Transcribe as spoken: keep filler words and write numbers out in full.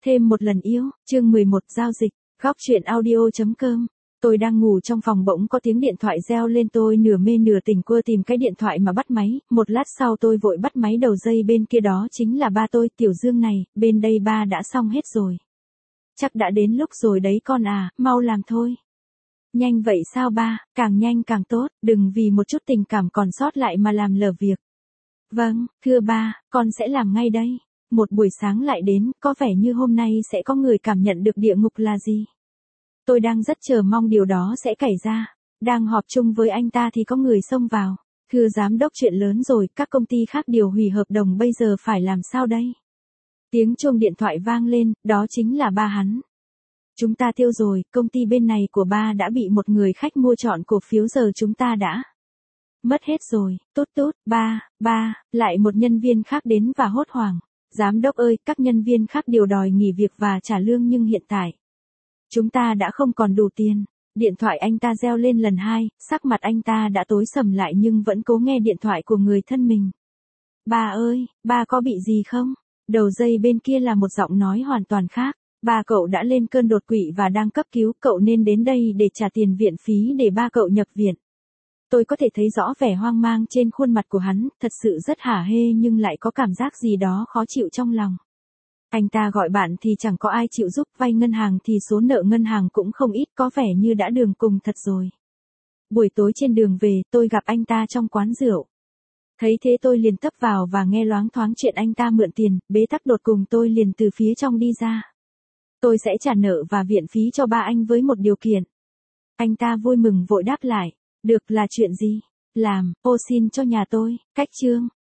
Thêm một lần yêu, chương mười một giao dịch, góc truyện audio.com. Tôi đang ngủ trong phòng bỗng có tiếng điện thoại reo lên, tôi nửa mê nửa tỉnh quơ tìm cái điện thoại mà bắt máy, một lát sau tôi vội bắt máy, đầu dây bên kia đó chính là ba tôi. Tiểu Dương này, bên đây ba đã xong hết rồi. Chắc đã đến lúc rồi đấy con à, mau làm thôi. Nhanh vậy sao ba, càng nhanh càng tốt, đừng vì một chút tình cảm còn sót lại mà làm lờ việc. Vâng, thưa ba, con sẽ làm ngay đây. Một buổi sáng lại đến, có vẻ như hôm nay sẽ có người cảm nhận được địa ngục là gì. Tôi đang rất chờ mong điều đó sẽ xảy ra. Đang họp chung với anh ta thì có người xông vào. Thưa giám đốc, chuyện lớn rồi, các công ty khác điều hủy hợp đồng, bây giờ phải làm sao đây? Tiếng chuông điện thoại vang lên, đó chính là ba hắn. Chúng ta tiêu rồi, công ty bên này của ba đã bị một người khách mua trọn cổ phiếu, giờ chúng ta đã mất hết rồi. Tốt tốt, ba, ba, lại một nhân viên khác đến và hốt hoảng. Giám đốc ơi, các nhân viên khác đều đòi nghỉ việc và trả lương, nhưng hiện tại chúng ta đã không còn đủ tiền. Điện thoại anh ta reo lên lần hai, sắc mặt anh ta đã tối sầm lại nhưng vẫn cố nghe điện thoại của người thân mình. Ba ơi, ba có bị gì không? Đầu dây bên kia là một giọng nói hoàn toàn khác. Ba cậu đã lên cơn đột quỵ và đang cấp cứu, cậu nên đến đây để trả tiền viện phí để ba cậu nhập viện. Tôi có thể thấy rõ vẻ hoang mang trên khuôn mặt của hắn, thật sự rất hả hê nhưng lại có cảm giác gì đó khó chịu trong lòng. Anh ta gọi bạn thì chẳng có ai chịu giúp, vay ngân hàng thì số nợ ngân hàng cũng không ít, có vẻ như đã đường cùng thật rồi. Buổi tối trên đường về, tôi gặp anh ta trong quán rượu. Thấy thế tôi liền tấp vào và nghe loáng thoáng chuyện anh ta mượn tiền, bế tắc đột cùng tôi liền từ phía trong đi ra. Tôi sẽ trả nợ và viện phí cho ba anh với một điều kiện. Anh ta vui mừng vội đáp lại. Được, là chuyện gì? Làm, ô xin cho nhà tôi, cách chương.